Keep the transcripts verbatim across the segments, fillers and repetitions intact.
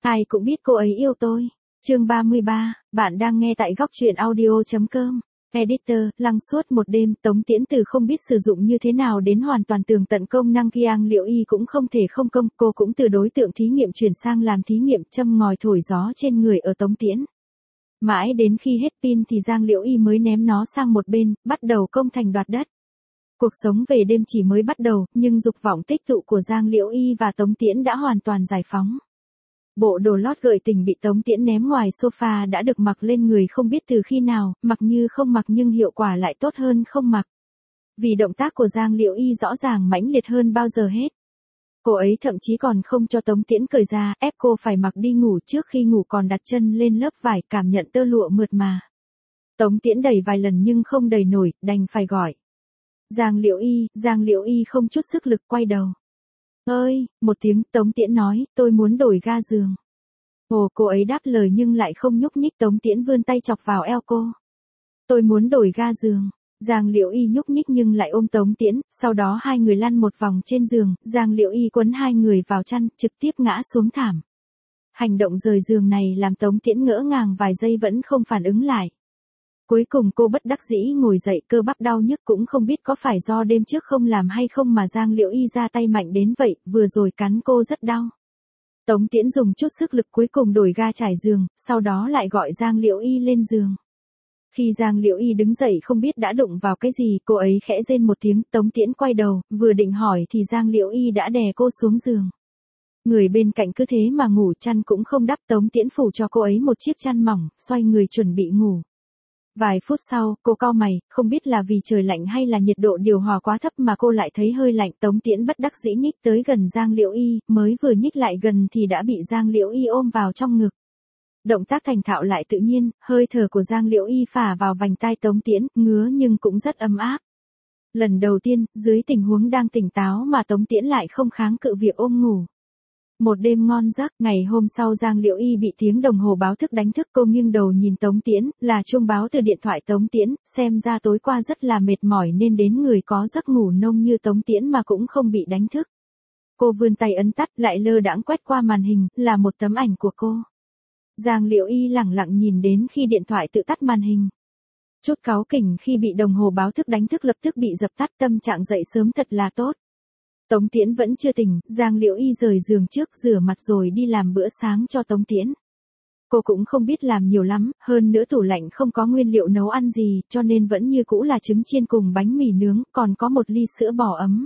Ai cũng biết cô ấy yêu tôi. Chương ba mươi ba, bạn đang nghe tại góc truyện audio chấm com. Editor, lăng suốt một đêm, Tống Tiễn từ không biết sử dụng như thế nào đến hoàn toàn tường tận công năng Kiang Liễu Y cũng không thể không công, cô cũng từ đối tượng thí nghiệm chuyển sang làm thí nghiệm châm ngòi thổi gió trên người ở Tống Tiễn. Mãi đến khi hết pin thì Giang Liễu Y mới ném nó sang một bên, bắt đầu công thành đoạt đất. Cuộc sống về đêm chỉ mới bắt đầu, nhưng dục vọng tích tụ của Giang Liễu Y và Tống Tiễn đã hoàn toàn giải phóng. Bộ đồ lót gợi tình bị Tống Tiễn ném ngoài sofa đã được mặc lên người không biết từ khi nào, mặc như không mặc nhưng hiệu quả lại tốt hơn không mặc. Vì động tác của Giang Liễu Y rõ ràng mãnh liệt hơn bao giờ hết. Cô ấy thậm chí còn không cho Tống Tiễn cởi ra, ép cô phải mặc đi ngủ, trước khi ngủ còn đặt chân lên lớp vải cảm nhận tơ lụa mượt mà. Tống Tiễn đẩy vài lần nhưng không đẩy nổi, đành phải gọi. Giang Liễu Y, Giang Liễu Y không chút sức lực quay đầu. Ơi, một tiếng, Tống Tiễn nói, tôi muốn đổi ga giường. Ồ, cô ấy đáp lời nhưng lại không nhúc nhích. Tống Tiễn vươn tay chọc vào eo cô. Tôi muốn đổi ga giường. Giang Liễu Y nhúc nhích nhưng lại ôm Tống Tiễn, sau đó hai người lăn một vòng trên giường, Giang Liễu Y quấn hai người vào chăn, trực tiếp ngã xuống thảm. Hành động rời giường này làm Tống Tiễn ngỡ ngàng vài giây vẫn không phản ứng lại. Cuối cùng cô bất đắc dĩ ngồi dậy, cơ bắp đau nhức, cũng không biết có phải do đêm trước không làm hay không mà Giang Liễu Y ra tay mạnh đến vậy, vừa rồi cắn cô rất đau. Tống Tiễn dùng chút sức lực cuối cùng đổi ga trải giường, sau đó lại gọi Giang Liễu Y lên giường. Khi Giang Liễu Y đứng dậy không biết đã đụng vào cái gì, cô ấy khẽ rên một tiếng, Tống Tiễn quay đầu, vừa định hỏi thì Giang Liễu Y đã đè cô xuống giường. Người bên cạnh cứ thế mà ngủ, chăn cũng không đắp, Tống Tiễn phủ cho cô ấy một chiếc chăn mỏng, xoay người chuẩn bị ngủ. Vài phút sau, cô cau mày, không biết là vì trời lạnh hay là nhiệt độ điều hòa quá thấp mà cô lại thấy hơi lạnh. Tống Tiễn bất đắc dĩ nhích tới gần Giang Liễu Y, mới vừa nhích lại gần thì đã bị Giang Liễu Y ôm vào trong ngực. Động tác thành thạo lại tự nhiên, hơi thở của Giang Liễu Y phả vào vành tai Tống Tiễn, ngứa nhưng cũng rất ấm áp. Lần đầu tiên, dưới tình huống đang tỉnh táo mà Tống Tiễn lại không kháng cự việc ôm ngủ. Một đêm ngon giấc, ngày hôm sau Giang Liễu Y bị tiếng đồng hồ báo thức đánh thức, cô nghiêng đầu nhìn Tống Tiễn, là chuông báo từ điện thoại Tống Tiễn, xem ra tối qua rất là mệt mỏi nên đến người có giấc ngủ nông như Tống Tiễn mà cũng không bị đánh thức. Cô vươn tay ấn tắt, lại lơ đãng quét qua màn hình, là một tấm ảnh của cô. Giang Liễu Y lẳng lặng nhìn đến khi điện thoại tự tắt màn hình. Chút cáu kỉnh khi bị đồng hồ báo thức đánh thức lập tức bị dập tắt, tâm trạng dậy sớm thật là tốt. Tống Tiễn vẫn chưa tỉnh, Giang Liễu Y rời giường trước, rửa mặt rồi đi làm bữa sáng cho Tống Tiễn. Cô cũng không biết làm nhiều lắm, hơn nữa tủ lạnh không có nguyên liệu nấu ăn gì, cho nên vẫn như cũ là trứng chiên cùng bánh mì nướng, còn có một ly sữa bò ấm.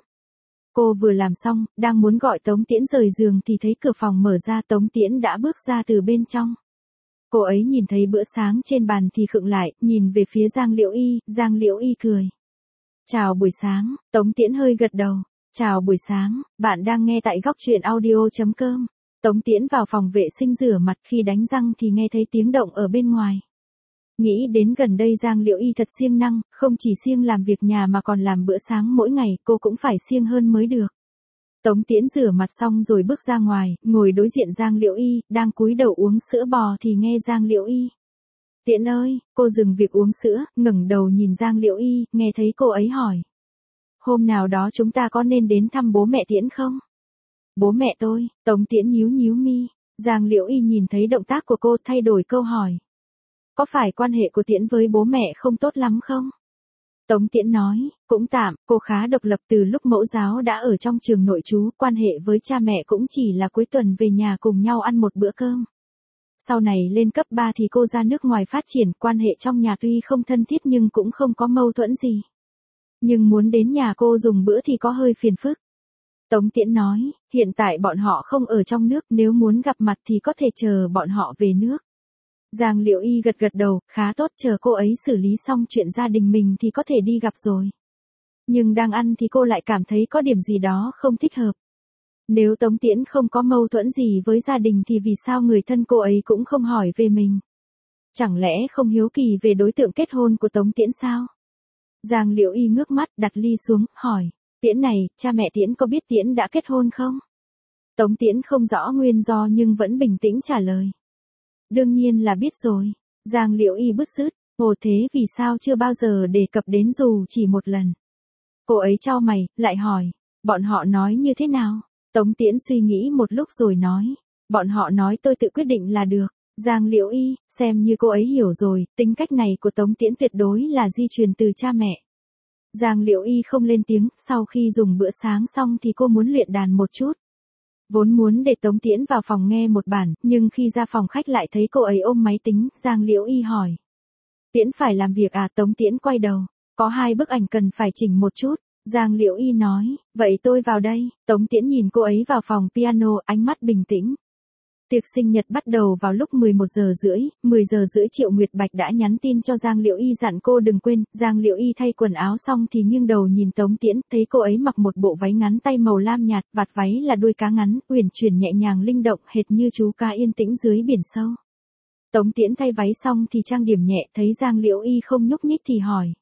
Cô vừa làm xong, đang muốn gọi Tống Tiễn rời giường thì thấy cửa phòng mở ra, Tống Tiễn đã bước ra từ bên trong. Cô ấy nhìn thấy bữa sáng trên bàn thì khựng lại, nhìn về phía Giang Liễu Y, Giang Liễu Y cười. Chào buổi sáng, Tống Tiễn hơi gật đầu. Chào buổi sáng, bạn đang nghe tại góc truyện audio chấm com. Tống Tiễn vào phòng vệ sinh rửa mặt, khi đánh răng thì nghe thấy tiếng động ở bên ngoài. Nghĩ đến gần đây Giang Liễu Y thật siêng năng, không chỉ siêng làm việc nhà mà còn làm bữa sáng mỗi ngày, cô cũng phải siêng hơn mới được. Tống Tiễn rửa mặt xong rồi bước ra ngoài, ngồi đối diện Giang Liễu Y, đang cúi đầu uống sữa bò thì nghe Giang Liễu Y. Tiễn ơi, cô dừng việc uống sữa, ngẩng đầu nhìn Giang Liễu Y, nghe thấy cô ấy hỏi. Hôm nào đó chúng ta có nên đến thăm bố mẹ Tiễn không? Bố mẹ tôi, Tống Tiễn nhíu nhíu mi. Giang Liễu Y nhìn thấy động tác của cô thay đổi câu hỏi. Có phải quan hệ của Tiễn với bố mẹ không tốt lắm không? Tống Tiễn nói, cũng tạm, cô khá độc lập, từ lúc mẫu giáo đã ở trong trường nội trú, quan hệ với cha mẹ cũng chỉ là cuối tuần về nhà cùng nhau ăn một bữa cơm. Sau này lên cấp ba thì cô ra nước ngoài phát triển, quan hệ trong nhà tuy không thân thiết nhưng cũng không có mâu thuẫn gì. Nhưng muốn đến nhà cô dùng bữa thì có hơi phiền phức. Tống Tiễn nói, hiện tại bọn họ không ở trong nước, nếu muốn gặp mặt thì có thể chờ bọn họ về nước. Giang Liễu Y gật gật đầu, khá tốt, chờ cô ấy xử lý xong chuyện gia đình mình thì có thể đi gặp rồi. Nhưng đang ăn thì cô lại cảm thấy có điểm gì đó không thích hợp. Nếu Tống Tiễn không có mâu thuẫn gì với gia đình thì vì sao người thân cô ấy cũng không hỏi về mình? Chẳng lẽ không hiếu kỳ về đối tượng kết hôn của Tống Tiễn sao? Giang Liễu Y ngước mắt, đặt ly xuống, hỏi, Tiễn này, cha mẹ Tiễn có biết Tiễn đã kết hôn không? Tống Tiễn không rõ nguyên do nhưng vẫn bình tĩnh trả lời. Đương nhiên là biết rồi. Giang Liễu Y bứt rứt, ồ thế vì sao chưa bao giờ đề cập đến dù chỉ một lần? Cô ấy chau mày, lại hỏi, bọn họ nói như thế nào? Tống Tiễn suy nghĩ một lúc rồi nói, Bọn họ nói tôi tự quyết định là được. Giang Liễu Y, xem như cô ấy hiểu rồi, tính cách này của Tống Tiễn tuyệt đối là di truyền từ cha mẹ. Giang Liễu Y không lên tiếng, sau khi dùng bữa sáng xong thì cô muốn luyện đàn một chút. Vốn muốn để Tống Tiễn vào phòng nghe một bản, nhưng khi ra phòng khách lại thấy cô ấy ôm máy tính, Giang Liễu Y hỏi. Tiễn phải làm việc à? Tống Tiễn quay đầu. Có hai bức ảnh cần phải chỉnh một chút. Giang Liễu Y nói, vậy tôi vào đây. Tống Tiễn nhìn cô ấy vào phòng piano, ánh mắt bình tĩnh. Tiệc sinh nhật bắt đầu vào lúc mười một giờ rưỡi, mười giờ rưỡi Triệu Nguyệt Bạch đã nhắn tin cho Giang Liễu Y dặn cô đừng quên. Giang Liễu Y thay quần áo xong thì nghiêng đầu nhìn Tống Tiễn, thấy cô ấy mặc một bộ váy ngắn tay màu lam nhạt, vạt váy là đuôi cá ngắn, uyển chuyển nhẹ nhàng linh động, hệt như chú cá yên tĩnh dưới biển sâu. Tống Tiễn thay váy xong thì trang điểm nhẹ, thấy Giang Liễu Y không nhúc nhích thì hỏi.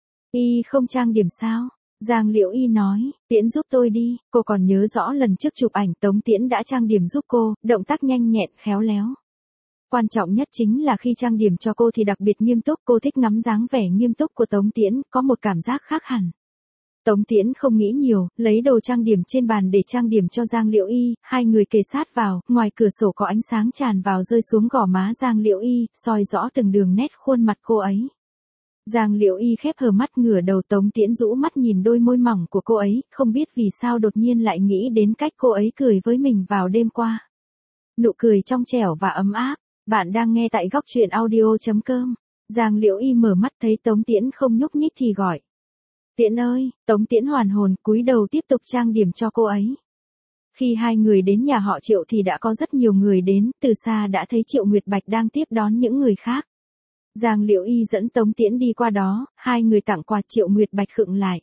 Y không trang điểm sao? Giang Liễu Y nói, Tiễn giúp tôi đi. Cô còn nhớ rõ lần trước chụp ảnh Tống Tiễn đã trang điểm giúp cô, động tác nhanh nhẹn, khéo léo. Quan trọng nhất chính là khi trang điểm cho cô thì đặc biệt nghiêm túc, cô thích ngắm dáng vẻ nghiêm túc của Tống Tiễn, có một cảm giác khác hẳn. Tống Tiễn không nghĩ nhiều, lấy đồ trang điểm trên bàn để trang điểm cho Giang Liễu Y, hai người kề sát vào, ngoài cửa sổ có ánh sáng tràn vào rơi xuống gò má Giang Liễu Y, soi rõ từng đường nét khuôn mặt cô ấy. Giang Liễu Y khép hờ mắt ngửa đầu, Tống Tiễn rũ mắt nhìn đôi môi mỏng của cô ấy, không biết vì sao đột nhiên lại nghĩ đến cách cô ấy cười với mình vào đêm qua. Nụ cười trong trẻo và ấm áp. Bạn đang nghe tại góc truyện audio chấm com. Giang Liễu Y mở mắt thấy Tống Tiễn không nhúc nhích thì gọi. Tiễn ơi. Tống Tiễn hoàn hồn, cúi đầu tiếp tục trang điểm cho cô ấy. Khi hai người đến nhà họ Triệu thì đã có rất nhiều người đến, từ xa đã thấy Triệu Nguyệt Bạch đang tiếp đón những người khác. Giang Liễu Y dẫn Tống Tiễn đi qua đó, hai người tặng quà. Triệu Nguyệt Bạch khựng lại.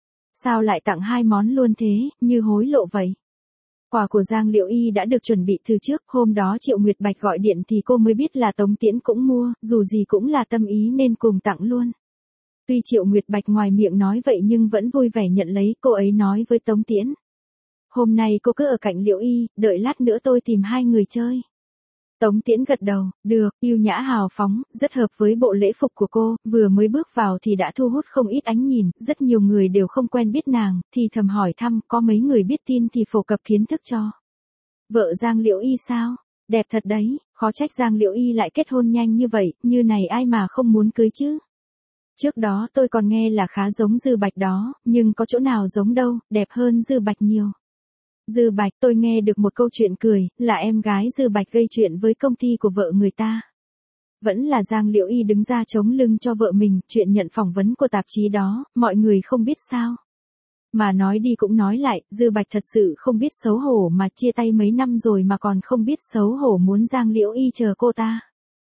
Sao lại tặng hai món luôn thế, như hối lộ vậy? Quà của Giang Liễu Y đã được chuẩn bị từ trước, hôm đó Triệu Nguyệt Bạch gọi điện thì cô mới biết là Tống Tiễn cũng mua, dù gì cũng là tâm ý nên cùng tặng luôn. Tuy Triệu Nguyệt Bạch ngoài miệng nói vậy nhưng vẫn vui vẻ nhận lấy, cô ấy nói với Tống Tiễn. Hôm nay cô cứ ở cạnh Liễu Y, đợi lát nữa tôi tìm hai người chơi. Tống Tiễn gật đầu, được, yêu nhã hào phóng, rất hợp với bộ lễ phục của cô, vừa mới bước vào thì đã thu hút không ít ánh nhìn, rất nhiều người đều không quen biết nàng, thì thầm hỏi thăm, có mấy người biết tin thì phổ cập kiến thức cho. Vợ Giang Liễu Y sao? Đẹp thật đấy, khó trách Giang Liễu Y lại kết hôn nhanh như vậy, như này ai mà không muốn cưới chứ. Trước đó tôi còn nghe là khá giống Dư Bạch đó, nhưng có chỗ nào giống đâu, đẹp hơn Dư Bạch nhiều. Dư Bạch, tôi nghe được một câu chuyện cười, là em gái Dư Bạch gây chuyện với công ty của vợ người ta. Vẫn là Giang Liễu Y đứng ra chống lưng cho vợ mình, chuyện nhận phỏng vấn của tạp chí đó, mọi người không biết sao. Mà nói đi cũng nói lại, Dư Bạch thật sự không biết xấu hổ mà chia tay mấy năm rồi mà còn không biết xấu hổ muốn Giang Liễu Y chờ cô ta.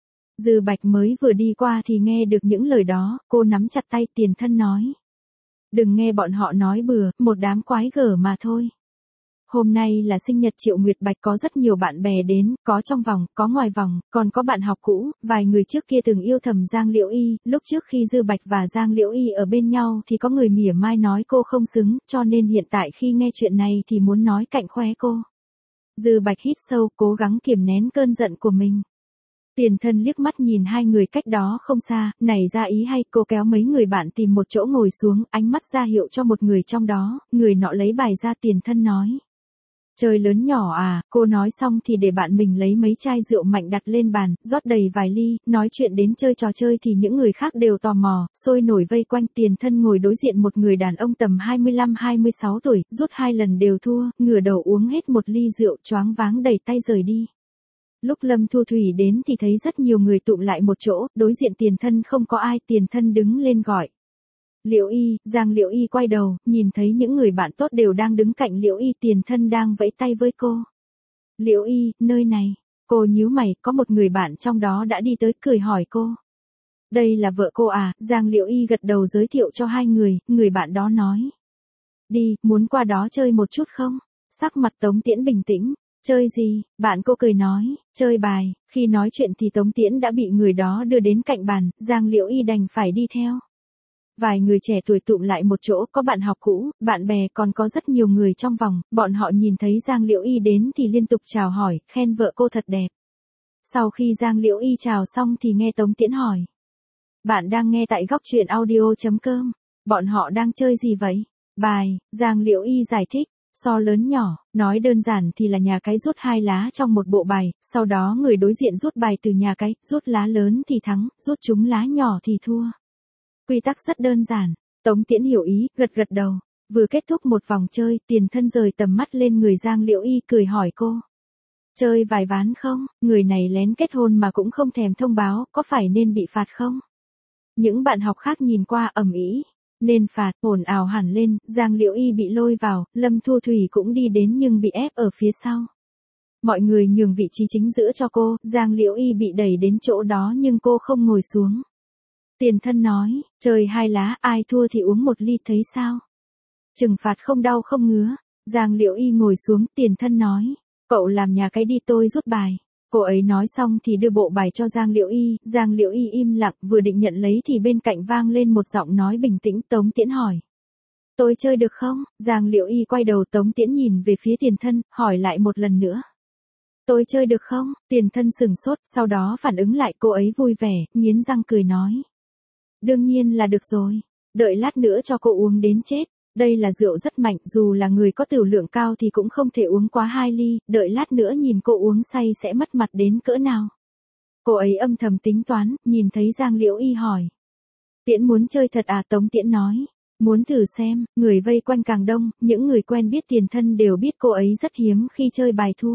Dư Bạch mới vừa đi qua thì nghe được những lời đó, cô nắm chặt tay Tiền Thân nói. Đừng nghe bọn họ nói bừa, một đám quái gở mà thôi. Hôm nay là sinh nhật Triệu Nguyệt Bạch, có rất nhiều bạn bè đến, có trong vòng, có ngoài vòng, còn có bạn học cũ, vài người trước kia từng yêu thầm Giang Liễu Y, lúc trước khi Dư Bạch và Giang Liễu Y ở bên nhau thì có người mỉa mai nói cô không xứng, cho nên hiện tại khi nghe chuyện này thì muốn nói cạnh khoe cô. Dư Bạch hít sâu, cố gắng kiềm nén cơn giận của mình. Tiền Thân liếc mắt nhìn hai người cách đó không xa, nảy ra ý hay, cô kéo mấy người bạn tìm một chỗ ngồi xuống, ánh mắt ra hiệu cho một người trong đó, người nọ lấy bài ra. Tiền Thân nói. Chơi lớn nhỏ à, cô nói xong thì để bạn mình lấy mấy chai rượu mạnh đặt lên bàn, rót đầy vài ly, nói chuyện đến chơi trò chơi thì những người khác đều tò mò, sôi nổi vây quanh. Tiền Thân ngồi đối diện một người đàn ông tầm hai mươi lăm hai mươi sáu tuổi, rút hai lần đều thua, ngửa đầu uống hết một ly rượu, choáng váng đẩy tay rời đi. Lúc Lâm Thu Thủy đến thì thấy rất nhiều người tụm lại một chỗ, đối diện Tiền Thân không có ai. Tiền Thân đứng lên gọi. Liễu Y. Giang Liễu Y quay đầu, nhìn thấy những người bạn tốt đều đang đứng cạnh Liễu Y. Tiền Thân đang vẫy tay với cô. Liễu Y, nơi này. Cô nhíu mày, có một người bạn trong đó đã đi tới, cười hỏi cô. Đây là vợ cô à? Giang Liễu Y gật đầu giới thiệu cho hai người, người bạn đó nói. Đi, muốn qua đó chơi một chút không? Sắc mặt Tống Tiễn bình tĩnh. Chơi gì? Bạn cô cười nói, chơi bài. Khi nói chuyện thì Tống Tiễn đã bị người đó đưa đến cạnh bàn, Giang Liễu Y đành phải đi theo. Vài người trẻ tuổi tụm lại một chỗ, có bạn học cũ, bạn bè, còn có rất nhiều người trong vòng, bọn họ nhìn thấy Giang Liễu Y đến thì liên tục chào hỏi, khen vợ cô thật đẹp. Sau khi Giang Liễu Y chào xong thì nghe Tống Tiễn hỏi. Bạn đang nghe tại góc truyện audio chấm com, bọn họ đang chơi gì vậy? Bài. Giang Liễu Y giải thích. So lớn nhỏ, nói đơn giản thì là nhà cái rút hai lá trong một bộ bài, sau đó người đối diện rút bài từ nhà cái, rút lá lớn thì thắng, rút trúng lá nhỏ thì thua. Quy tắc rất đơn giản. Tống Tiễn hiểu ý, gật gật đầu. Vừa kết thúc một vòng chơi, Tiền Thân rời tầm mắt lên người Giang Liễu Y cười hỏi cô. Chơi vài ván không? Người này lén kết hôn mà cũng không thèm thông báo, có phải nên bị phạt không? Những bạn học khác nhìn qua ầm ĩ. Nên phạt, ồn ào hẳn lên, Giang Liễu Y bị lôi vào, Lâm Thu Thủy cũng đi đến nhưng bị ép ở phía sau. Mọi người nhường vị trí chính giữa cho cô, Giang Liễu Y bị đẩy đến chỗ đó nhưng cô không ngồi xuống. Tiền Thân nói, chơi hai lá, ai thua thì uống một ly thấy sao? Trừng phạt không đau không ngứa. Giang Liễu Y ngồi xuống, Tiền Thân nói, cậu làm nhà cái đi tôi rút bài. Cô ấy nói xong thì đưa bộ bài cho Giang Liễu Y, Giang Liễu Y im lặng, vừa định nhận lấy thì bên cạnh vang lên một giọng nói bình tĩnh. Tống Tiễn hỏi. Tôi chơi được không? Giang Liễu Y quay đầu, Tống Tiễn nhìn về phía Tiền Thân, hỏi lại một lần nữa. Tôi chơi được không? Tiền Thân sừng sốt, sau đó phản ứng lại, cô ấy vui vẻ, nghiến răng cười nói. Đương nhiên là được rồi, đợi lát nữa cho cô uống đến chết. Đây là rượu rất mạnh, dù là người có tửu lượng cao thì cũng không thể uống quá hai ly, đợi lát nữa nhìn cô uống say sẽ mất mặt đến cỡ nào. Cô ấy âm thầm tính toán, nhìn thấy Giang Liễu Y hỏi. Tiễn muốn chơi thật à? Tống Tiễn nói. Muốn thử xem, người vây quanh càng đông, những người quen biết Tiền Thân đều biết cô ấy rất hiếm khi chơi bài thua.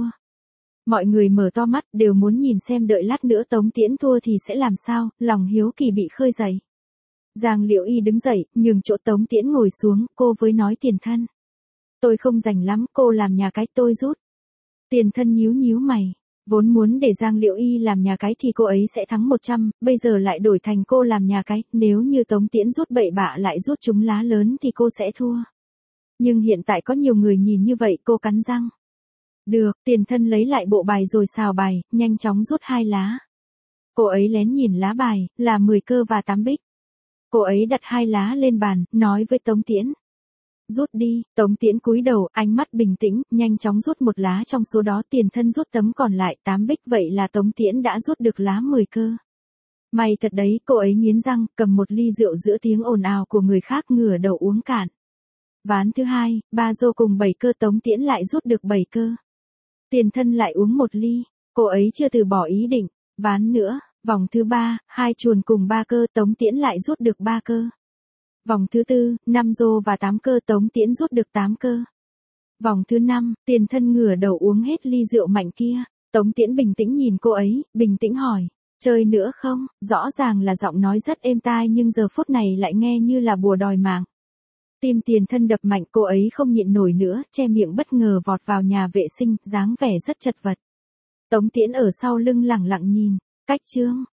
Mọi người mở to mắt đều muốn nhìn xem đợi lát nữa Tống Tiễn thua thì sẽ làm sao, lòng hiếu kỳ bị khơi dậy. Giang Liễu Y đứng dậy, nhường chỗ Tống Tiễn ngồi xuống, cô với nói Tiền Thân. Tôi không rảnh lắm, cô làm nhà cái tôi rút. Tiền Thân nhíu nhíu mày, vốn muốn để Giang Liễu Y làm nhà cái thì cô ấy sẽ thắng một trăm, bây giờ lại đổi thành cô làm nhà cái, nếu như Tống Tiễn rút bậy bạ lại rút trúng lá lớn thì cô sẽ thua. Nhưng hiện tại có nhiều người nhìn như vậy, cô cắn răng. Được, Tiền Thân lấy lại bộ bài rồi xào bài, nhanh chóng rút hai lá. Cô ấy lén nhìn lá bài, là mười cơ và tám bích. Cô ấy đặt hai lá lên bàn, nói với Tống Tiễn. Rút đi. Tống Tiễn cúi đầu, ánh mắt bình tĩnh, nhanh chóng rút một lá trong số đó. Tiền Thân rút tấm còn lại tám bích, vậy là Tống Tiễn đã rút được lá mười cơ. May thật đấy, cô ấy nghiến răng, cầm một ly rượu giữa tiếng ồn ào của người khác ngửa đầu uống cạn. Ván thứ hai, ba rô cùng bảy cơ, Tống Tiễn lại rút được bảy cơ. Tiền Thân lại uống một ly, cô ấy chưa từ bỏ ý định. Ván nữa. Vòng thứ ba, hai chuồn cùng ba cơ, Tống Tiễn lại rút được ba cơ. Vòng thứ tư, năm rô và tám cơ, Tống Tiễn rút được tám cơ. Vòng thứ năm, Tiền Thân ngửa đầu uống hết ly rượu mạnh kia. Tống Tiễn bình tĩnh nhìn cô ấy, bình tĩnh hỏi, chơi nữa không? Rõ ràng là giọng nói rất êm tai nhưng giờ phút này lại nghe như là bùa đòi mạng. Tim Tiền Thân đập mạnh, cô ấy không nhịn nổi nữa, che miệng bất ngờ vọt vào nhà vệ sinh, dáng vẻ rất chật vật. Tống Tiễn ở sau lưng lẳng lặng nhìn. Cách chương